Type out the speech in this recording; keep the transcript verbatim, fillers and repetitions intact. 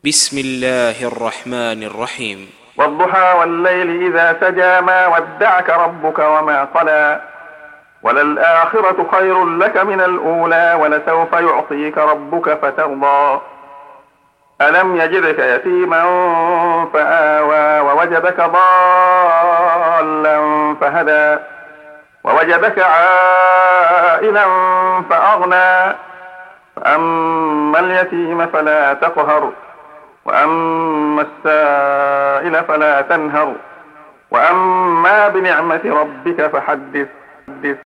بسم الله الرحمن الرحيم. والضحى والليل إذا سجى ما ودعك ربك وما قلى وللآخرة خير لك من الأولى ولسوف يعطيك ربك فترضى ألم يجدك يتيما فآوى ووجدك ضالا فهدى ووجدك عائلا فأغنى فأما اليتيم فلا تقهر وأما السائل فلا تنهر وأما بنعمة ربك فحدث.